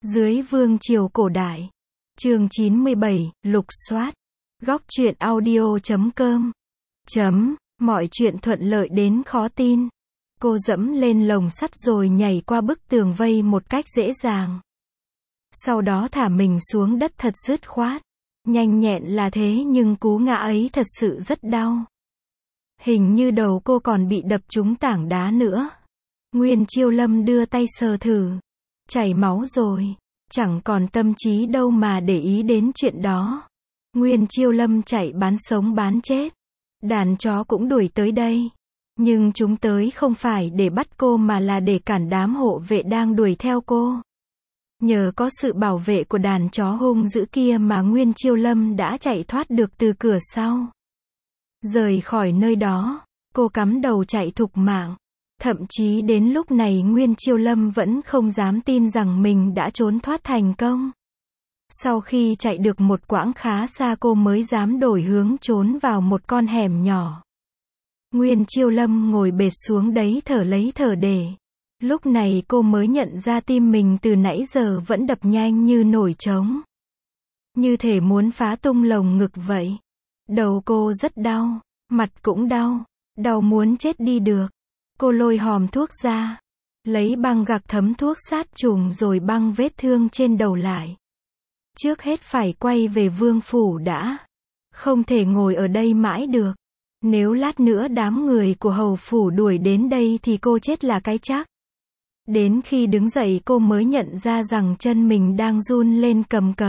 Dưới vương triều cổ đại. Chương 97, lục soát. Góc truyện audio.com. Mọi chuyện thuận lợi đến khó tin. Cô dẫm lên lồng sắt rồi nhảy qua bức tường vây một cách dễ dàng. Sau đó thả mình xuống đất thật dứt khoát. Nhanh nhẹn là thế nhưng cú ngã ấy thật sự rất đau. Hình như đầu cô còn bị đập trúng tảng đá nữa. Nguyên Chiêu Lâm đưa tay sờ thử. Chảy máu rồi. Chẳng còn tâm trí đâu mà để ý đến chuyện đó. Nguyên Chiêu Lâm chạy bán sống bán chết. Đàn chó cũng đuổi tới đây. Nhưng chúng tới không phải để bắt cô mà là để cản đám hộ vệ đang đuổi theo cô. Nhờ có sự bảo vệ của đàn chó hung dữ kia mà Nguyên Chiêu Lâm đã chạy thoát được từ cửa sau. Rời khỏi nơi đó, cô cắm đầu chạy thục mạng. Thậm chí đến lúc này Nguyên Chiêu Lâm vẫn không dám tin rằng mình đã trốn thoát thành công. Sau khi chạy được một quãng khá xa cô mới dám đổi hướng trốn vào một con hẻm nhỏ. Nguyên Chiêu Lâm ngồi bệt xuống đấy thở lấy thở để. Lúc này cô mới nhận ra tim mình từ nãy giờ vẫn đập nhanh như nổi trống. Như thể muốn phá tung lồng ngực vậy. Đầu cô rất đau, mặt cũng đau, đau muốn chết đi được. Cô lôi hòm thuốc ra, lấy băng gạc thấm thuốc sát trùng rồi băng vết thương trên đầu lại. Trước hết phải quay về vương phủ đã. Không thể ngồi ở đây mãi được. Nếu lát nữa đám người của hầu phủ đuổi đến đây thì cô chết là cái chắc. Đến khi đứng dậy cô mới nhận ra rằng chân mình đang run lên cầm cập.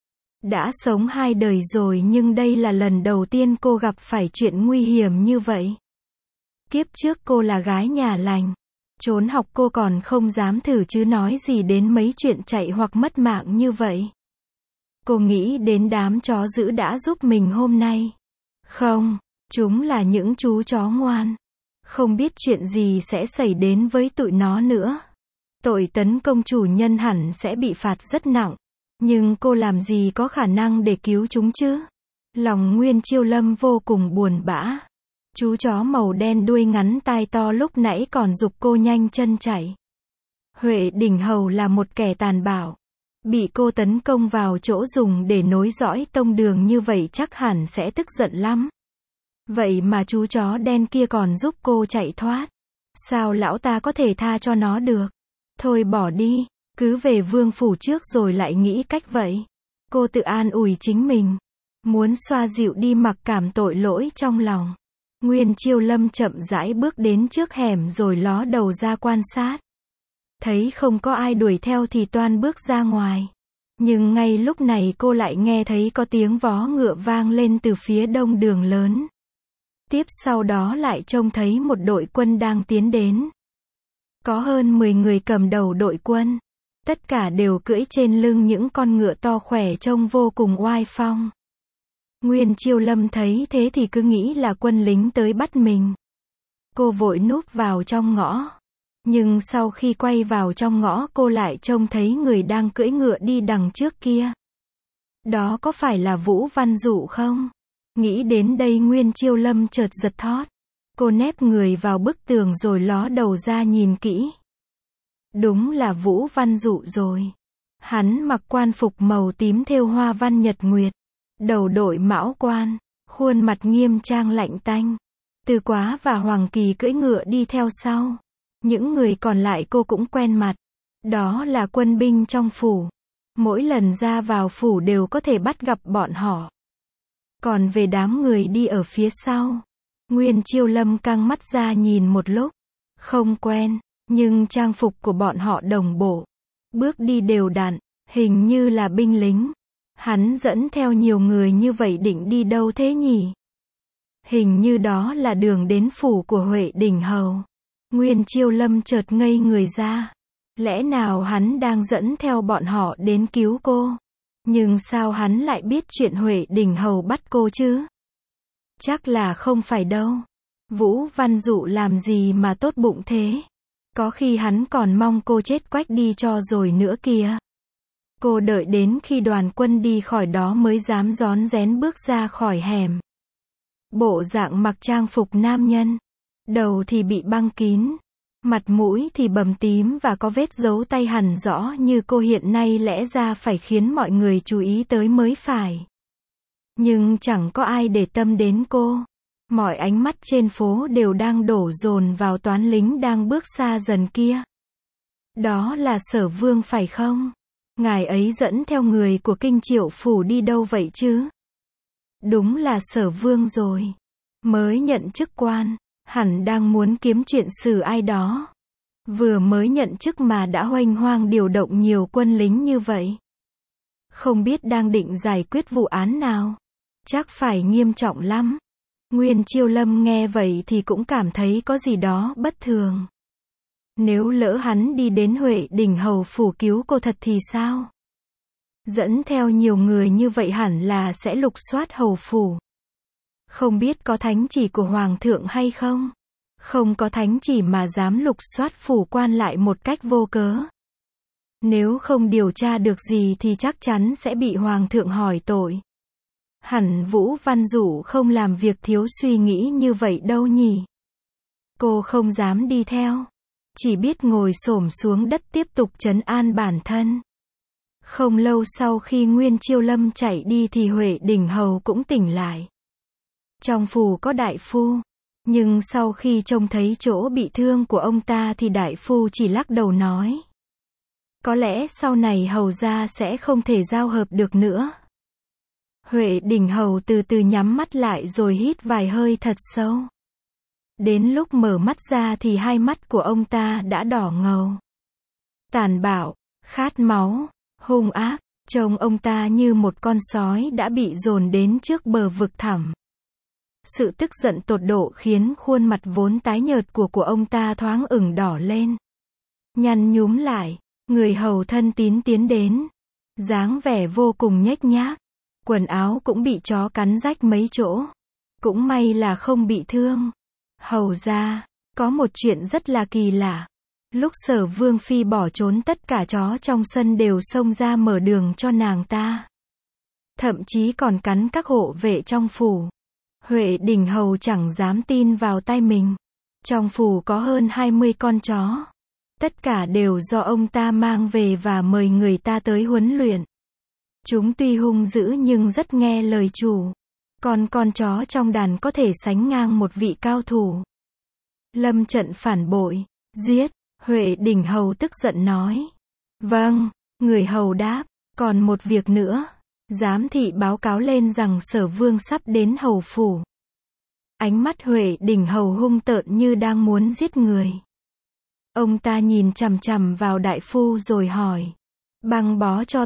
Đã sống 2 đời rồi nhưng đây là lần đầu tiên cô gặp phải chuyện nguy hiểm như vậy. Kiếp trước cô là gái nhà lành. Trốn học cô còn không dám thử chứ nói gì đến mấy chuyện chạy hoặc mất mạng như vậy. Cô nghĩ đến đám chó dữ đã giúp mình hôm nay. Không, chúng là những chú chó ngoan. Không biết chuyện gì sẽ xảy đến với tụi nó nữa. Tội tấn công chủ nhân hẳn sẽ bị phạt rất nặng. Nhưng cô làm gì có khả năng để cứu chúng chứ? Lòng Nguyên Chiêu Lâm vô cùng buồn bã. Chú chó màu đen đuôi ngắn tai to lúc nãy còn giục cô nhanh chân chạy. Huệ Đình Hầu là một kẻ tàn bạo. Bị cô tấn công vào chỗ dùng để nối dõi tông đường như vậy chắc hẳn sẽ tức giận lắm. Vậy mà chú chó đen kia còn giúp cô chạy thoát. Sao lão ta có thể tha cho nó được? Thôi bỏ đi, cứ về vương phủ trước rồi lại nghĩ cách vậy. Cô tự an ủi chính mình. Muốn xoa dịu đi mặc cảm tội lỗi trong lòng. Nguyên Chiêu Lâm chậm rãi bước đến trước hẻm rồi ló đầu ra quan sát. Thấy không có ai đuổi theo thì toan bước ra ngoài. Nhưng ngay lúc này cô lại nghe thấy có tiếng vó ngựa vang lên từ phía đông đường lớn. Tiếp sau đó lại trông thấy một đội quân đang tiến đến. Có hơn 10 người cầm đầu đội quân. Tất cả đều cưỡi trên lưng những con ngựa to khỏe trông vô cùng oai phong. Nguyên Chiêu Lâm thấy thế thì cứ nghĩ là quân lính tới bắt mình. Cô vội núp vào trong ngõ. Nhưng sau khi quay vào trong ngõ cô lại trông thấy người đang cưỡi ngựa đi đằng trước kia. Đó có phải là Vũ Văn Dụ không? Nghĩ đến đây Nguyên Chiêu Lâm chợt giật thót. Cô nép người vào bức tường rồi ló đầu ra nhìn kỹ. Đúng là Vũ Văn Dụ rồi. Hắn mặc quan phục màu tím thêu hoa văn nhật nguyệt. Đầu đội mão quan, khuôn mặt nghiêm trang lạnh tanh. Từ Quá và Hoàng Kỳ cưỡi ngựa đi theo sau. Những người còn lại cô cũng quen mặt. Đó là quân binh trong phủ. Mỗi lần ra vào phủ đều có thể bắt gặp bọn họ. Còn về đám người đi ở phía sau, Nguyên Chiêu Lâm căng mắt ra nhìn một lúc. Không quen, nhưng trang phục của bọn họ đồng bộ. Bước đi đều đặn, hình như là binh lính. Hắn dẫn theo nhiều người như vậy định đi đâu thế nhỉ? Hình như đó là đường đến phủ của Huệ Đình Hầu. Nguyên Chiêu Lâm chợt ngây người ra. Lẽ nào hắn đang dẫn theo bọn họ đến cứu cô? Nhưng sao hắn lại biết chuyện Huệ Đình Hầu bắt cô chứ? Chắc là không phải đâu. Vũ Văn Dụ làm gì mà tốt bụng thế? Có khi hắn còn mong cô chết quách đi cho rồi nữa kìa. Cô đợi đến khi đoàn quân đi khỏi đó mới dám rón rén bước ra khỏi hẻm. Bộ dạng mặc trang phục nam nhân. Đầu thì bị băng kín. Mặt mũi thì bầm tím và có vết dấu tay hẳn rõ như cô hiện nay, lẽ ra phải khiến mọi người chú ý tới mới phải. Nhưng chẳng có ai để tâm đến cô. Mọi ánh mắt trên phố đều đang đổ dồn vào toán lính đang bước xa dần kia. Đó là Sở Vương phải không? Ngài ấy dẫn theo người của Kinh Triệu Phủ đi đâu vậy chứ? Đúng là Sở Vương rồi. Mới nhận chức quan, hẳn đang muốn kiếm chuyện xử ai đó. Vừa mới nhận chức mà đã hoành hoang điều động nhiều quân lính như vậy. Không biết đang định giải quyết vụ án nào. Chắc phải nghiêm trọng lắm. Nguyên Chiêu Lâm nghe vậy thì cũng cảm thấy có gì đó bất thường. Nếu lỡ hắn đi đến Huệ Đình Hầu Phủ cứu cô thật thì sao? Dẫn theo nhiều người như vậy hẳn là sẽ lục soát hầu phủ. Không biết có thánh chỉ của Hoàng thượng hay không? Không có thánh chỉ mà dám lục soát phủ quan lại một cách vô cớ. Nếu không điều tra được gì thì chắc chắn sẽ bị Hoàng thượng hỏi tội. Hẳn Vũ Văn Dụ không làm việc thiếu suy nghĩ như vậy đâu nhỉ? Cô không dám đi theo. Chỉ biết ngồi xổm xuống đất tiếp tục trấn an bản thân. Không lâu sau khi Nguyên Chiêu Lâm chạy đi thì Huệ Đình Hầu cũng tỉnh lại. Trong phủ có đại phu. Nhưng sau khi trông thấy chỗ bị thương của ông ta thì đại phu chỉ lắc đầu nói. Có lẽ sau này hầu gia sẽ không thể giao hợp được nữa. Huệ Đình Hầu từ từ nhắm mắt lại rồi hít vài hơi thật sâu. Đến lúc mở mắt ra thì hai mắt của ông ta đã đỏ ngầu. Tàn bạo, khát máu, hung ác, trông ông ta như một con sói đã bị dồn đến trước bờ vực thẳm. Sự tức giận tột độ khiến khuôn mặt vốn tái nhợt của ông ta thoáng ửng đỏ lên. Nhăn nhúm lại, người hầu thân tín tiến đến. Dáng vẻ vô cùng nhếch nhác. Quần áo cũng bị chó cắn rách mấy chỗ. Cũng may là không bị thương. Hầu ra, có một chuyện rất là kỳ lạ. Lúc Sở Vương Phi bỏ trốn tất cả chó trong sân đều xông ra mở đường cho nàng ta. Thậm chí còn cắn các hộ vệ trong phủ. Huệ Đình Hầu chẳng dám tin vào tai mình. Trong phủ có hơn 20 con chó. Tất cả đều do ông ta mang về và mời người ta tới huấn luyện. Chúng tuy hung dữ nhưng rất nghe lời chủ. Còn con chó trong đàn có thể sánh ngang một vị cao thủ. Lâm trận phản bội, giết, Huệ Đình Hầu tức giận nói. Vâng, người hầu đáp, còn một việc nữa. Giám thị báo cáo lên rằng Sở Vương sắp đến hầu phủ. Ánh mắt Huệ Đình Hầu hung tợn như đang muốn giết người. Ông ta nhìn chằm chằm vào đại phu rồi hỏi. Băng bó cho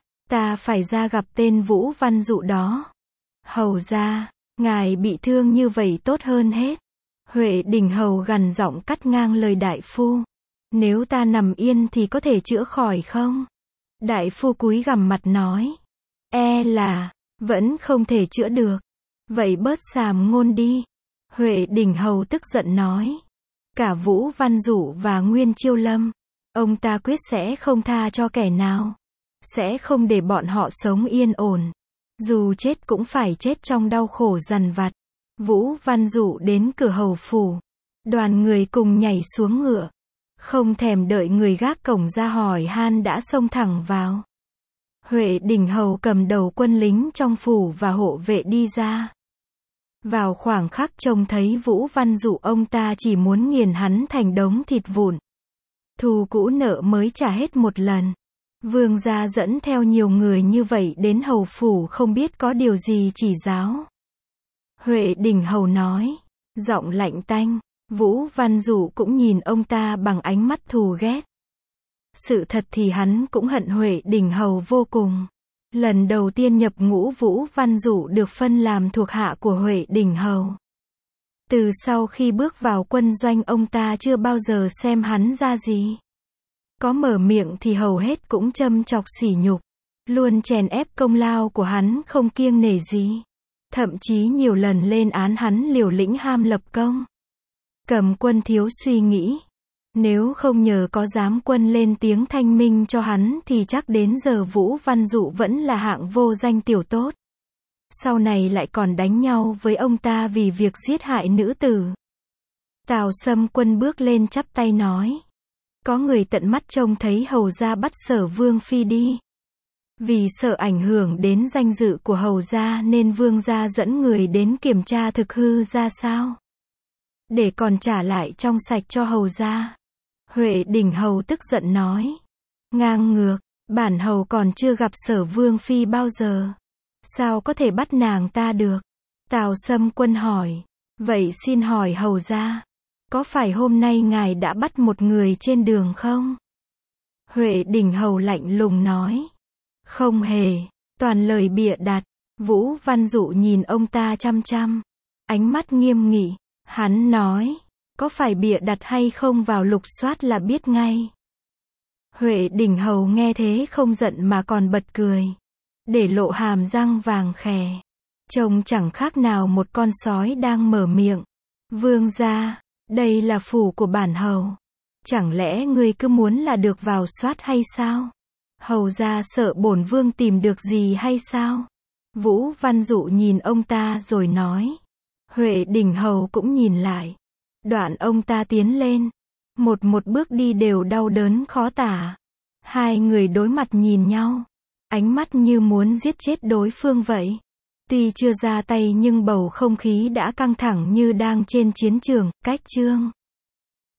ta phải ra gặp tên Vũ Văn Dụ đó. Hầu ra, ngài bị thương như vậy tốt hơn hết. Huệ Đình Hầu gằn giọng cắt ngang lời đại phu. Nếu ta nằm yên thì có thể chữa khỏi không? Đại phu cúi gằm mặt nói. E là, vẫn không thể chữa được. Vậy bớt sàm ngôn đi. Huệ Đình Hầu tức giận nói. Cả Vũ Văn Dụ và Nguyên Chiêu Lâm, ông ta quyết sẽ không tha cho kẻ nào. Sẽ không để bọn họ sống yên ổn. Dù chết cũng phải chết trong đau khổ dằn vặt. Vũ Văn Dụ đến cửa hầu phủ. Đoàn người cùng nhảy xuống ngựa. Không thèm đợi người gác cổng ra hỏi han đã xông thẳng vào. Huệ Đình Hầu cầm đầu quân lính trong phủ và hộ vệ đi ra. Vào khoảng khắc trông thấy Vũ Văn Dụ, ông ta chỉ muốn nghiền hắn thành đống thịt vụn. Thù cũ nợ mới trả hết một lần. Vương gia dẫn theo nhiều người như vậy đến hầu phủ không biết có điều gì chỉ giáo. Huệ Đình Hầu nói, giọng lạnh tanh. Vũ Văn Dụ cũng nhìn ông ta bằng ánh mắt thù ghét. Sự thật thì hắn cũng hận Huệ Đình Hầu vô cùng. Lần đầu tiên nhập ngũ, Vũ Văn Dụ được phân làm thuộc hạ của Huệ Đình Hầu. Từ sau khi bước vào quân doanh, ông ta chưa bao giờ xem hắn ra gì. Có mở miệng thì hầu hết cũng châm chọc sỉ nhục. Luôn chèn ép công lao của hắn không kiêng nể gì. Thậm chí nhiều lần lên án hắn liều lĩnh ham lập công. Cầm quân thiếu suy nghĩ. Nếu không nhờ có giám quân lên tiếng thanh minh cho hắn thì chắc đến giờ Vũ Văn Dụ vẫn là hạng vô danh tiểu tốt. Sau này lại còn đánh nhau với ông ta vì việc giết hại nữ tử. Tào Sâm Quân bước lên chắp tay nói. Có người tận mắt trông thấy hầu gia bắt Sở Vương Phi đi. Vì sợ ảnh hưởng đến danh dự của hầu gia nên vương gia dẫn người đến kiểm tra thực hư ra sao. Để còn trả lại trong sạch cho hầu gia. Huệ Đình Hầu tức giận nói. Ngang ngược, bản hầu còn chưa gặp Sở Vương Phi bao giờ. Sao có thể bắt nàng ta được? Tào Sâm Quân hỏi. Vậy xin hỏi hầu gia, có phải hôm nay ngài đã bắt một người trên đường không? Huệ Đình Hầu lạnh lùng nói. Không hề, toàn lời bịa đặt. Vũ Văn Dụ nhìn ông ta chăm chăm. Ánh mắt nghiêm nghị. Hắn nói. Có phải bịa đặt hay không vào lục soát là biết ngay. Huệ Đình Hầu nghe thế không giận mà còn bật cười. Để lộ hàm răng vàng khè. Trông chẳng khác nào một con sói đang mở miệng. Vương gia, đây là phủ của bản hầu. Chẳng lẽ ngươi cứ muốn là được vào soát hay sao? Hầu gia sợ bổn vương tìm được gì hay sao? Vũ Văn Dụ nhìn ông ta rồi nói. Huệ Đình Hầu cũng nhìn lại. Đoạn ông ta tiến lên. Một bước đi đều đau đớn khó tả. Hai người đối mặt nhìn nhau. Ánh mắt như muốn giết chết đối phương vậy. Tuy chưa ra tay nhưng bầu không khí đã căng thẳng như đang trên chiến trường. Cách chương